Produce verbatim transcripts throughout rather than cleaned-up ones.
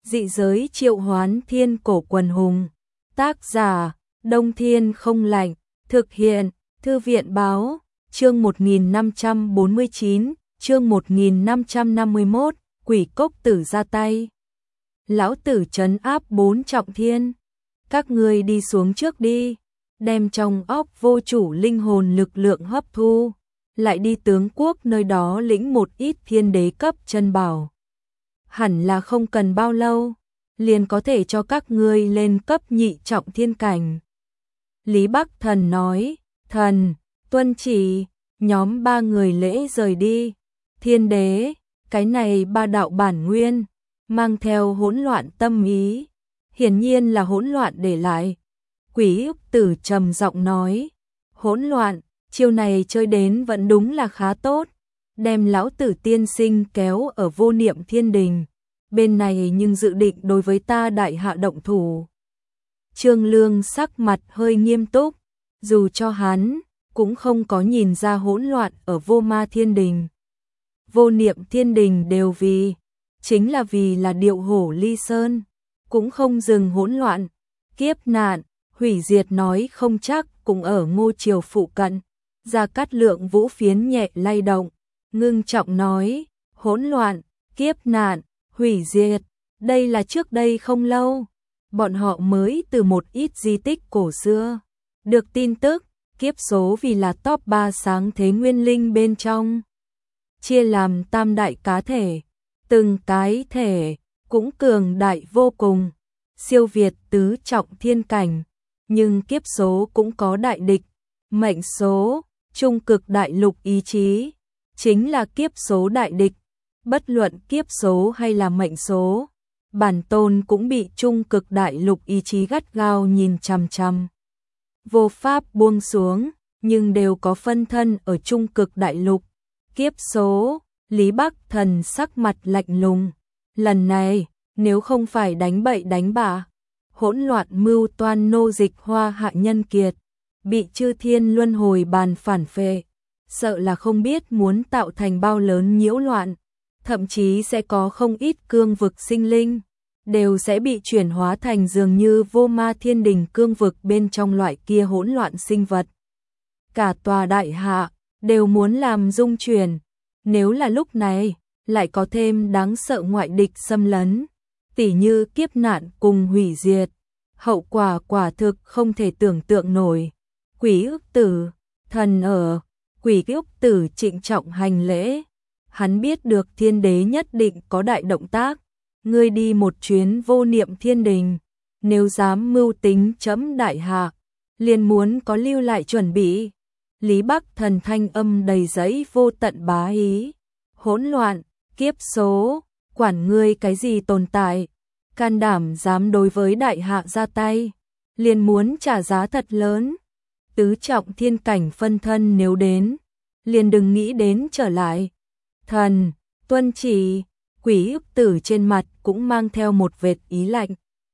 Dị giới triệu hoán thiên cổ quần hùng. Tác giả, Đông Thiên không lạnh. Thực hiện, Thư viện báo, chương một nghìn năm trăm bốn mươi chín, chương một nghìn năm trăm năm mươi mốt, quỷ cốc tử ra tay. Lão tử trấn áp bốn trọng thiên. Các ngươi đi xuống trước đi, đem trong óc vô chủ linh hồn lực lượng hấp thu, lại đi tướng quốc nơi đó lĩnh một ít thiên đế cấp chân bảo. Hẳn là không cần bao lâu, liền có thể cho các ngươi lên cấp nhị trọng thiên cảnh. Lý Bắc Thần nói, thần, tuân chỉ, nhóm ba người lễ rời đi. Thiên đế, cái này ba đạo bản nguyên, mang theo hỗn loạn tâm ý, hiển nhiên là hỗn loạn để lại. Quỷ ức tử trầm giọng nói, hỗn loạn, chiêu này chơi đến vẫn đúng là khá tốt, đem lão tử tiên sinh kéo ở vô niệm thiên đình, bên này nhưng dự định đối với ta đại hạ động thủ. Trương Lương sắc mặt hơi nghiêm túc, dù cho hắn cũng không có nhìn ra hỗn loạn ở vô ma thiên đình. Vô niệm thiên đình đều vì, chính là vì là điệu hổ ly sơn, cũng không dừng hỗn loạn, kiếp nạn, hủy diệt nói không chắc cũng ở Ngô Triều phụ cận. Gia Cát Lượng vũ phiến nhẹ lay động, ngưng trọng nói, hỗn loạn, kiếp nạn, hủy diệt, đây là trước đây không lâu, bọn họ mới từ một ít di tích cổ xưa được tin tức, kiếp số vì là top ba sáng thế nguyên linh bên trong, chia làm tam đại cá thể, từng cái thể cũng cường đại vô cùng, siêu việt tứ trọng thiên cảnh, nhưng kiếp số cũng có đại địch, mệnh số, trung cực đại lục ý chí, chính là kiếp số đại địch, bất luận kiếp số hay là mệnh số, bản tôn cũng bị trung cực đại lục ý chí gắt gao nhìn chằm chằm. Vô pháp buông xuống, nhưng đều có phân thân ở trung cực đại lục. Kiếp số, Lý Bắc Thần sắc mặt lạnh lùng. Lần này, nếu không phải đánh bậy đánh bạ, hỗn loạn mưu toan nô dịch Hoa Hạ nhân kiệt, bị chư thiên luân hồi bàn phản phệ, sợ là không biết muốn tạo thành bao lớn nhiễu loạn, thậm chí sẽ có không ít cương vực sinh linh, đều sẽ bị chuyển hóa thành dường như vô ma thiên đình cương vực bên trong loại kia hỗn loạn sinh vật. Cả tòa đại hạ, đều muốn làm dung chuyển, nếu là lúc này, lại có thêm đáng sợ ngoại địch xâm lấn, tỉ như kiếp nạn cùng hủy diệt, hậu quả quả thực không thể tưởng tượng nổi. Quỷ ức tử, thần ở, quỷ ức tử trịnh trọng hành lễ, hắn biết được thiên đế nhất định có đại động tác, ngươi đi một chuyến vô niệm thiên đình, nếu dám mưu tính chấm đại hạ, liền muốn có lưu lại chuẩn bị. Lý Bắc Thần thanh âm đầy giấy vô tận bá ý, hỗn loạn, kiếp số, quản ngươi cái gì tồn tại, can đảm dám đối với đại hạ ra tay, liền muốn trả giá thật lớn. Tứ trọng thiên cảnh phân thân nếu đến, liền đừng nghĩ đến trở lại. Thần, tuân chỉ, quỷ ức tử trên mặt cũng mang theo một vệt ý lạnh.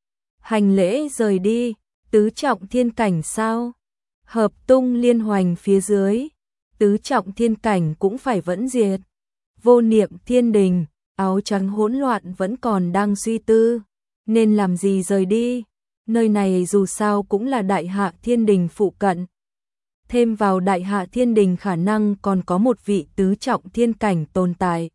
Hành lễ rời đi, tứ trọng thiên cảnh sao? Hợp tung liên hoành phía dưới, tứ trọng thiên cảnh cũng phải vẫn diệt. Vô niệm thiên đình, áo trắng hỗn loạn vẫn còn đang suy tư, nên làm gì rời đi, nơi này dù sao cũng là đại hạ thiên đình phụ cận. Thêm vào đại hạ thiên đình khả năng còn có một vị tứ trọng thiên cảnh tồn tại.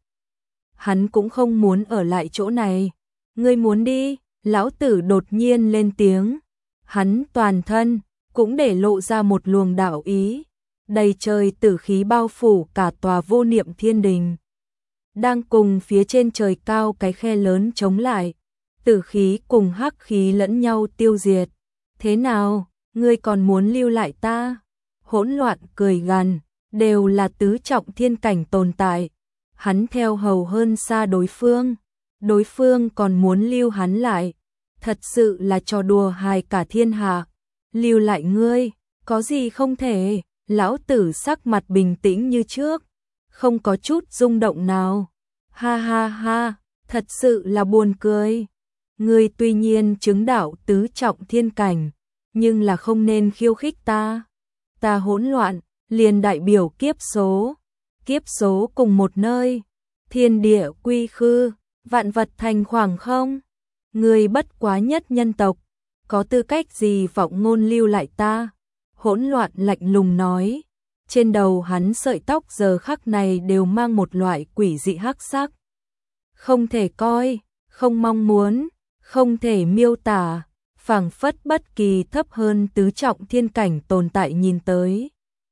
Hắn cũng không muốn ở lại chỗ này. Ngươi muốn đi, lão tử đột nhiên lên tiếng. Hắn toàn thân, cũng để lộ ra một luồng đạo ý. Đầy trời tử khí bao phủ cả tòa vô niệm thiên đình. Đang cùng phía trên trời cao cái khe lớn chống lại. Tử khí cùng hắc khí lẫn nhau tiêu diệt. Thế nào, ngươi còn muốn lưu lại ta? Hỗn loạn cười gằn, đều là tứ trọng thiên cảnh tồn tại. Hắn theo hầu hơn xa đối phương, đối phương còn muốn lưu hắn lại. Thật sự là trò đùa hài cả thiên hạ. Lưu lại ngươi, có gì không thể, lão tử sắc mặt bình tĩnh như trước, không có chút rung động nào. Ha ha ha, thật sự là buồn cười. Ngươi tuy nhiên chứng đạo tứ trọng thiên cảnh, nhưng là không nên khiêu khích ta. Ta hỗn loạn, liền đại biểu kiếp số. Kiếp số cùng một nơi, thiên địa quy khư, vạn vật thành khoảng không. Ngươi bất quá nhất nhân tộc, có tư cách gì vọng ngôn lưu lại ta? Hỗn loạn lạnh lùng nói. Trên đầu hắn sợi tóc giờ khắc này đều mang một loại quỷ dị hắc sắc. Không thể coi, không mong muốn, không thể miêu tả, phảng phất bất kỳ thấp hơn tứ trọng thiên cảnh tồn tại nhìn tới,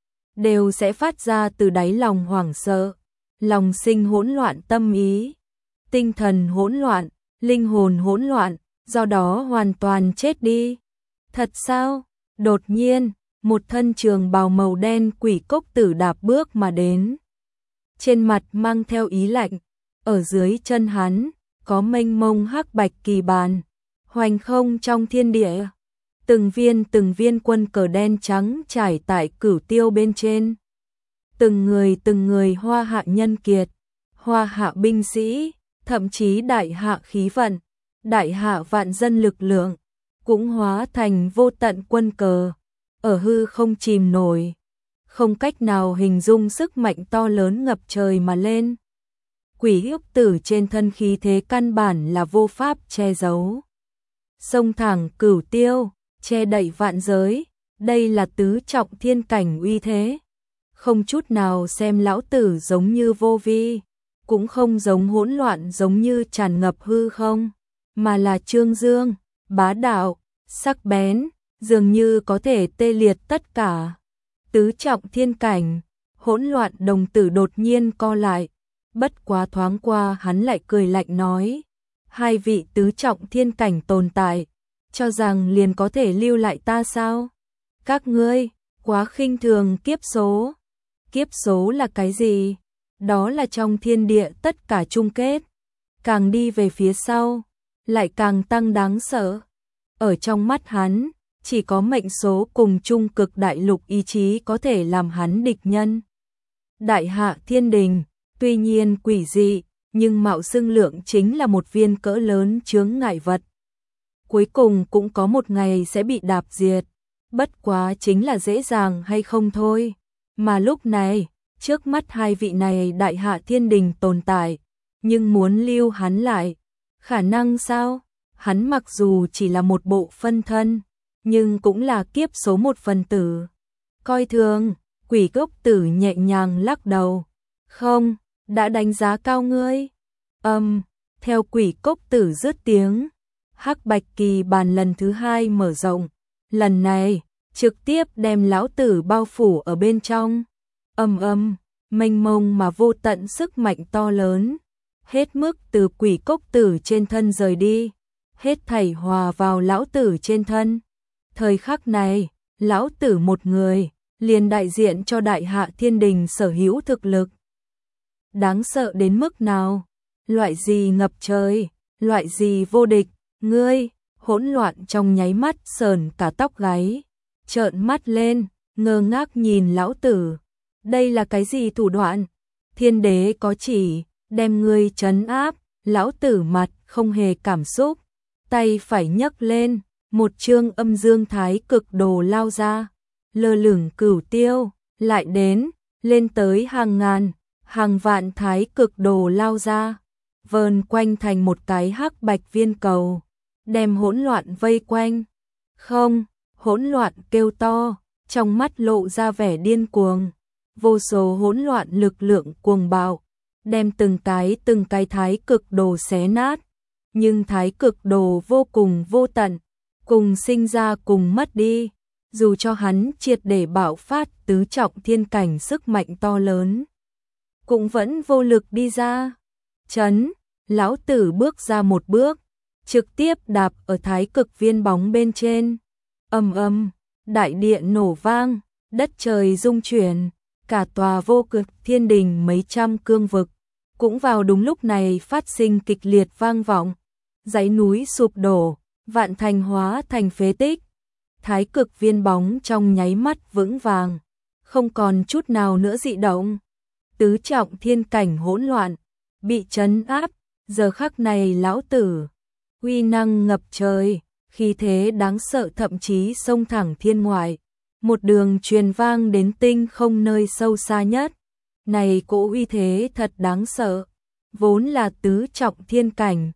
đều sẽ phát ra từ đáy lòng hoảng sợ, lòng sinh hỗn loạn tâm ý, tinh thần hỗn loạn, linh hồn hỗn loạn, do đó hoàn toàn chết đi. Thật sao? Đột nhiên, một thân trường bào màu đen quỷ cốc tử đạp bước mà đến. Trên mặt mang theo ý lạnh, ở dưới chân hắn, có mênh mông hắc bạch kỳ bàn, hoành không trong thiên địa. Từng viên từng viên quân cờ đen trắng trải tại cửu tiêu bên trên. Từng người từng người hoa hạ nhân kiệt, hoa hạ binh sĩ, thậm chí đại hạ khí vận, đại hạ vạn dân lực lượng, cũng hóa thành vô tận quân cờ, ở hư không chìm nổi, không cách nào hình dung sức mạnh to lớn ngập trời mà lên. Quỷ ức tử trên thân khí thế căn bản là vô pháp che giấu. Sông thẳng cửu tiêu, che đậy vạn giới, đây là tứ trọng thiên cảnh uy thế. Không chút nào xem lão tử giống như vô vi, cũng không giống hỗn loạn giống như tràn ngập hư không, mà là trương dương, bá đạo, sắc bén, dường như có thể tê liệt tất cả. Tứ trọng thiên cảnh, hỗn loạn đồng tử đột nhiên co lại, bất quá thoáng qua hắn lại cười lạnh nói, hai vị tứ trọng thiên cảnh tồn tại, cho rằng liền có thể lưu lại ta sao? Các ngươi, quá khinh thường kiếp số. Kiếp số là cái gì? Đó là trong thiên địa tất cả chung kết. Càng đi về phía sau, lại càng tăng đáng sợ. Ở trong mắt hắn, chỉ có mệnh số cùng trung cực đại lục ý chí có thể làm hắn địch nhân. Đại hạ thiên đình, tuy nhiên quỷ dị, nhưng mạo xưng lượng chính là một viên cỡ lớn chướng ngại vật. Cuối cùng cũng có một ngày sẽ bị đạp diệt, bất quá chính là dễ dàng hay không thôi. Mà lúc này, trước mắt hai vị này đại hạ thiên đình tồn tại, nhưng muốn lưu hắn lại, khả năng sao? Hắn mặc dù chỉ là một bộ phân thân, nhưng cũng là kiếp số một phần tử. Coi thường, quỷ gốc tử nhẹ nhàng lắc đầu. Không, đã đánh giá cao ngươi. Âm, um, theo quỷ cốc tử dứt tiếng, hắc bạch kỳ bàn lần thứ hai mở rộng. Lần này, trực tiếp đem lão tử bao phủ ở bên trong. Âm âm, mênh mông mà vô tận sức mạnh to lớn, hết mức từ quỷ cốc tử trên thân rời đi, hết thảy hòa vào lão tử trên thân. Thời khắc này, lão tử một người, liền đại diện cho đại hạ thiên đình sở hữu thực lực. Đáng sợ đến mức nào? Loại gì ngập trời, loại gì vô địch, ngươi, hỗn loạn trong nháy mắt sờn cả tóc gáy, trợn mắt lên, ngơ ngác nhìn lão tử. Đây là cái gì thủ đoạn? Thiên đế có chỉ, đem ngươi trấn áp, lão tử mặt không hề cảm xúc, tay phải nhấc lên, một chương âm dương thái cực đồ lao ra, lơ lửng cửu tiêu, lại đến, lên tới hàng ngàn, hàng vạn thái cực đồ lao ra, vờn quanh thành một cái hắc bạch viên cầu, đem hỗn loạn vây quanh. Không, hỗn loạn kêu to, trong mắt lộ ra vẻ điên cuồng, vô số hỗn loạn lực lượng cuồng bạo, đem từng cái từng cái thái cực đồ xé nát, nhưng thái cực đồ vô cùng vô tận, cùng sinh ra cùng mất đi, dù cho hắn triệt để bạo phát tứ trọng thiên cảnh sức mạnh to lớn, cũng vẫn vô lực đi ra. Chấn, lão tử bước ra một bước, trực tiếp đạp ở thái cực viên bóng bên trên. Ầm ầm, đại địa nổ vang, đất trời rung chuyển, cả tòa vô cực thiên đình mấy trăm cương vực, cũng vào đúng lúc này phát sinh kịch liệt vang vọng. Dãy núi sụp đổ, vạn thành hóa thành phế tích. Thái cực viên bóng trong nháy mắt vững vàng, không còn chút nào nữa dị động. Tứ trọng thiên cảnh hỗn loạn, bị trấn áp, giờ khắc này lão tử, uy năng ngập trời, khí thế đáng sợ thậm chí xông thẳng thiên ngoại, một đường truyền vang đến tinh không nơi sâu xa nhất. Này cỗ uy thế thật đáng sợ, vốn là tứ trọng thiên cảnh,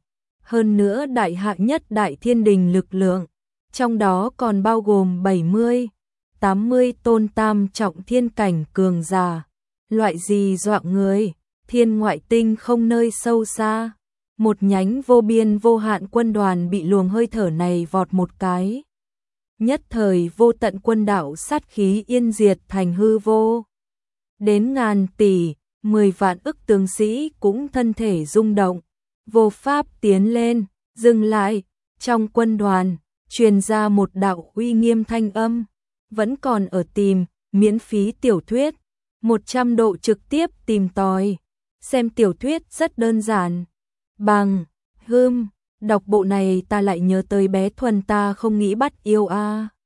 hơn nữa đại hạng nhất đại thiên đình lực lượng, trong đó còn bao gồm bảy mươi, tám mươi tôn tam trọng thiên cảnh cường giả, loại gì dọa người, thiên ngoại tinh không nơi sâu xa, một nhánh vô biên vô hạn quân đoàn bị luồng hơi thở này vọt một cái. Nhất thời vô tận quân đạo sát khí yên diệt thành hư vô. Đến ngàn tỷ, mười vạn ức tướng sĩ cũng thân thể rung động, vô pháp tiến lên, dừng lại, trong quân đoàn, truyền ra một đạo uy nghiêm thanh âm, vẫn còn ở tìm, miễn phí tiểu thuyết, một trăm độ trực tiếp tìm tòi, xem tiểu thuyết rất đơn giản, bằng, hưm, đọc bộ này ta lại nhớ tới bé Thuần ta không nghĩ bắt yêu a.